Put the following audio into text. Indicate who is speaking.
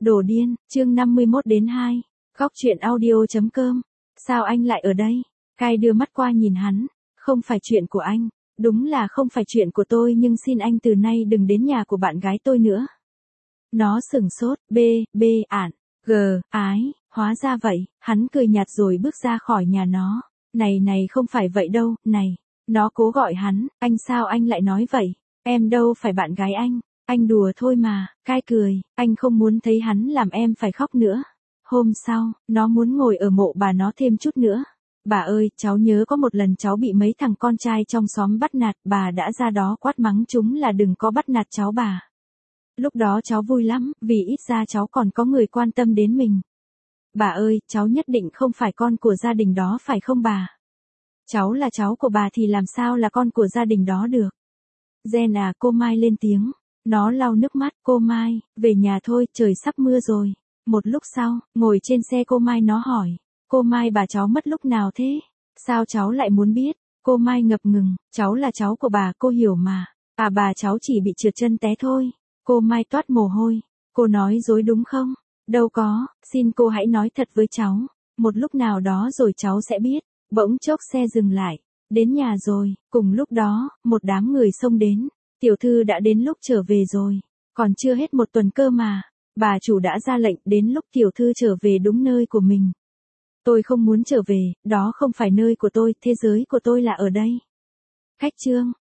Speaker 1: Đồ điên, chương 51-2. Góc truyện audio.com. Sao anh lại ở đây? Kai đưa mắt qua nhìn hắn. Không phải chuyện của anh. Đúng là không phải chuyện của tôi, nhưng xin anh từ nay đừng đến nhà của bạn gái tôi nữa. Nó sửng sốt, ản, ái, hóa ra vậy, hắn cười nhạt rồi bước ra khỏi nhà nó. Này không phải vậy đâu, này. Nó cố gọi hắn, anh sao anh lại nói vậy? Em đâu phải bạn gái anh đùa thôi mà. Kai cười, anh không muốn thấy hắn làm em phải khóc nữa. Hôm sau, nó muốn ngồi ở mộ bà nó thêm chút nữa. Bà ơi, cháu nhớ có một lần cháu bị mấy thằng con trai trong xóm bắt nạt, bà đã ra đó quát mắng chúng là đừng có bắt nạt cháu bà. Lúc đó cháu vui lắm, vì ít ra cháu còn có người quan tâm đến mình. Bà ơi, cháu nhất định không phải con của gia đình đó phải không bà? Cháu là cháu của bà thì làm sao là con của gia đình đó được? Jen à, cô Mai lên tiếng. Nó lau nước mắt, cô Mai, về nhà thôi, trời sắp mưa rồi. Một lúc sau, ngồi trên xe cô Mai nó hỏi. Cô Mai, bà cháu mất lúc nào thế? Sao cháu lại muốn biết? Cô Mai ngập ngừng, cháu là cháu của bà, cô hiểu mà. À, bà cháu chỉ bị trượt chân té thôi. Cô Mai toát mồ hôi. Cô nói dối đúng không? Đâu có, xin cô hãy nói thật với cháu. Một lúc nào đó rồi cháu sẽ biết. Bỗng chốc xe dừng lại. Đến nhà rồi, cùng lúc đó, một đám người xông đến. Tiểu thư đã đến lúc trở về rồi. Còn chưa hết một tuần cơ mà. Bà chủ đã ra lệnh, đến lúc tiểu thư trở về đúng nơi của mình. Tôi không muốn trở về, đó không phải nơi của tôi, thế giới của tôi là ở đây. Khách trương,